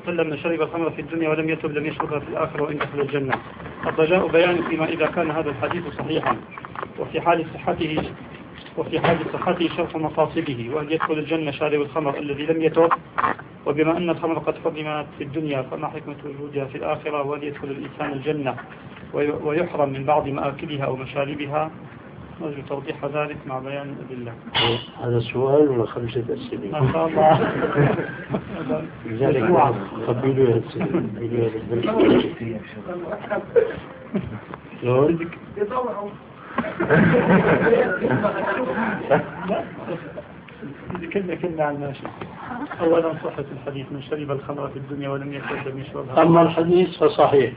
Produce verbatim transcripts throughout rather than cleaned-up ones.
وسلم من شرب الخمر في الدنيا ولم يتب لم يشربها في الآخرة وإن دخل الجنة. الرجاء بيان فيما إذا كان هذا الحديث صحيحا وفي حال صحته وفي حال صحته شرح مقاصده، وأن يدخل الجنة شارب الخمر الذي لم يتب، وبما أن الخمر قد حرمت في الدنيا فما حكمة وجودها في الآخرة، وأن يدخل الإنسان الجنة ويحرم من بعض مآكلها أو مشاربها. نرجو توضيح ذلك مع بيان الأدلة. هذا السؤال ولا خمسة أسئلة؟ ما شاء الله. لذلك قبلوا هذا السؤال. شلون؟ كلمة كلمة عن ماشي. أولا صحة الحديث من شرب الخمر في الدنيا ولم يكن لم يشربها. أما الحديث فصحيح،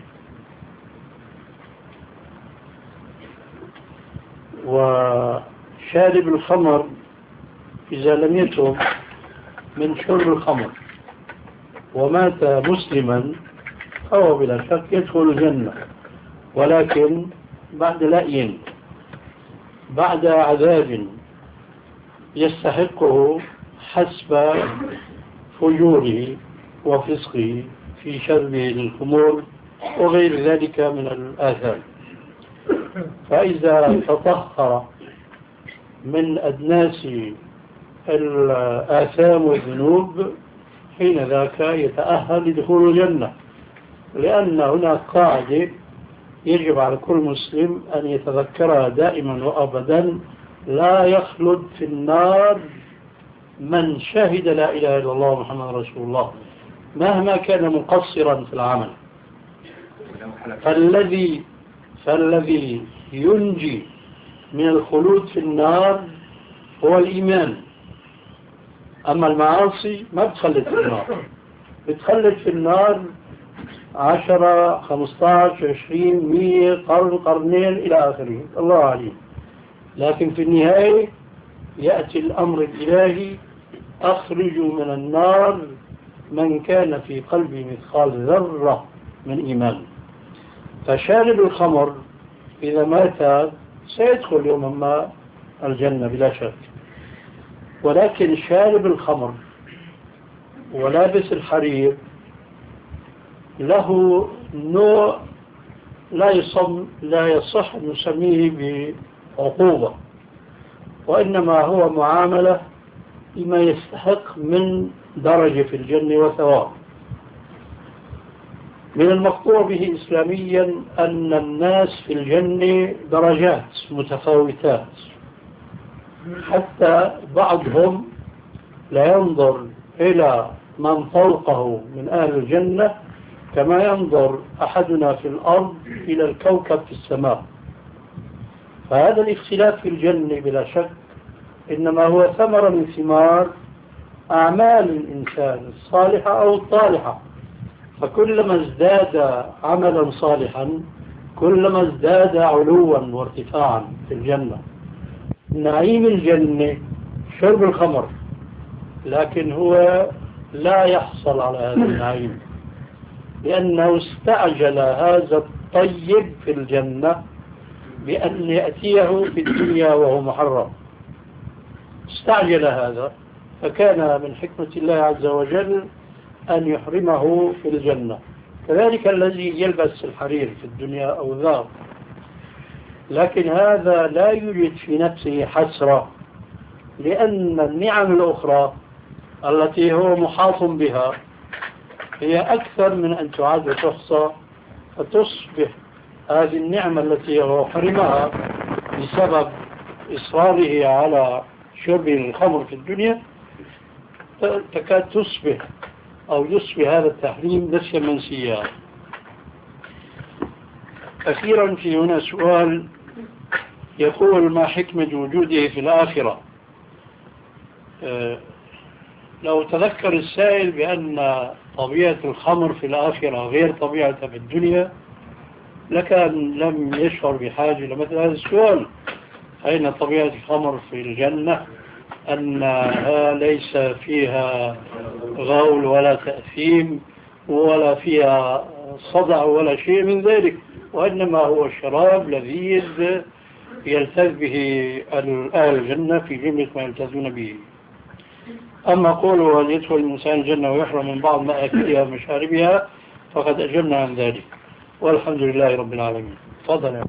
وشارب الخمر إذا لم يتب من شرب الخمر ومات مسلما فهو بلا شك يدخل الجنة، ولكن بعد لأي، بعد عذاب يستحقه حسب فجوره وفسقه في شربه للخمور وغير ذلك من الآثام. فإذا تطهر من أدناس الآثام والذنوب حين ذاك يتأهل لدخول الجنة، لأن هناك قاعدة يجب على كل مسلم أن يتذكرها دائما وأبدا: لا يخلد في النار من شهد لا إله إلا الله محمد رسول الله مهما كان مقصرا في العمل. فالذي فالذي ينجي من الخلود في النار هو الإيمان. أما المعاصي ما بتخلد في النار، بتخلد في النار عشرة خمسة عشر عشرين مية قرن قرنين إلى آخره، الله عليم. لكن في النهاية يأتي الأمر الإلهي: أخرجوا من النار من كان في قلبه مثقال ذرة من إيمان. فشارب الخمر إذا مات سيدخل يوما ما الجنة بلا شك، ولكن شارب الخمر ولابس الحرير له نوع لا يصم لا يصح أن نسميه بعقوبة، وإنما هو معاملة بما يستحق من درجة في الجنة وثواب. من المقطوع به إسلاميا أن الناس في الجنة درجات متفاوتات، حتى بعضهم لا ينظر إلى من فوقه من أهل الجنة كما ينظر أحدنا في الأرض إلى الكوكب في السماء. فهذا الاختلاف في الجنة بلا شك إنما هو ثمرة من ثمار أعمال الإنسان الصالحة أو الطالحة. فكلما ازداد عملا صالحا كلما ازداد علوا وارتفاعا في الجنة. نعيم الجنة شرب الخمر، لكن هو لا يحصل على هذا النعيم لأنه استعجل هذا الطيب في الجنة بأن يأتيه في الدنيا وهو محرم. استعجل هذا، فكان من حكمة الله عز وجل أن يحرمه في الجنة. كذلك الذي يلبس الحرير في الدنيا أو ذا، لكن هذا لا يوجد في نفسه حسرة، لأن النعم الأخرى التي هو محاط بها هي أكثر من أن تعد وتحصى، فتصبح هذه النعمة التي هو حرمها بسبب إصراره على شرب الخمر في الدنيا تكاد تصبح أو يصبح هذا التحريم نسيا منسيا. أخيرا في هنا سؤال يقول: ما حكمة وجوده في الآخرة؟ أه لو تذكر السائل بأن طبيعة الخمر في الآخرة غير طبيعتها في الدنيا لكان لم يشعر بحاجة لمثل هذا السؤال: أين طبيعة الخمر في الجنة؟ أنها ليس فيها غول ولا تأثيم ولا فيها صدع ولا شيء من ذلك، وإنما هو شراب لذيذ يلتذ به أهل الجنة في جملة ما يلتذون به. أما قوله هل يدخل الإنسان الجنة ويحرم من بعض مآكلها ومشاربها فقد أجبنا عن ذلك، والحمد لله رب العالمين. تفضل.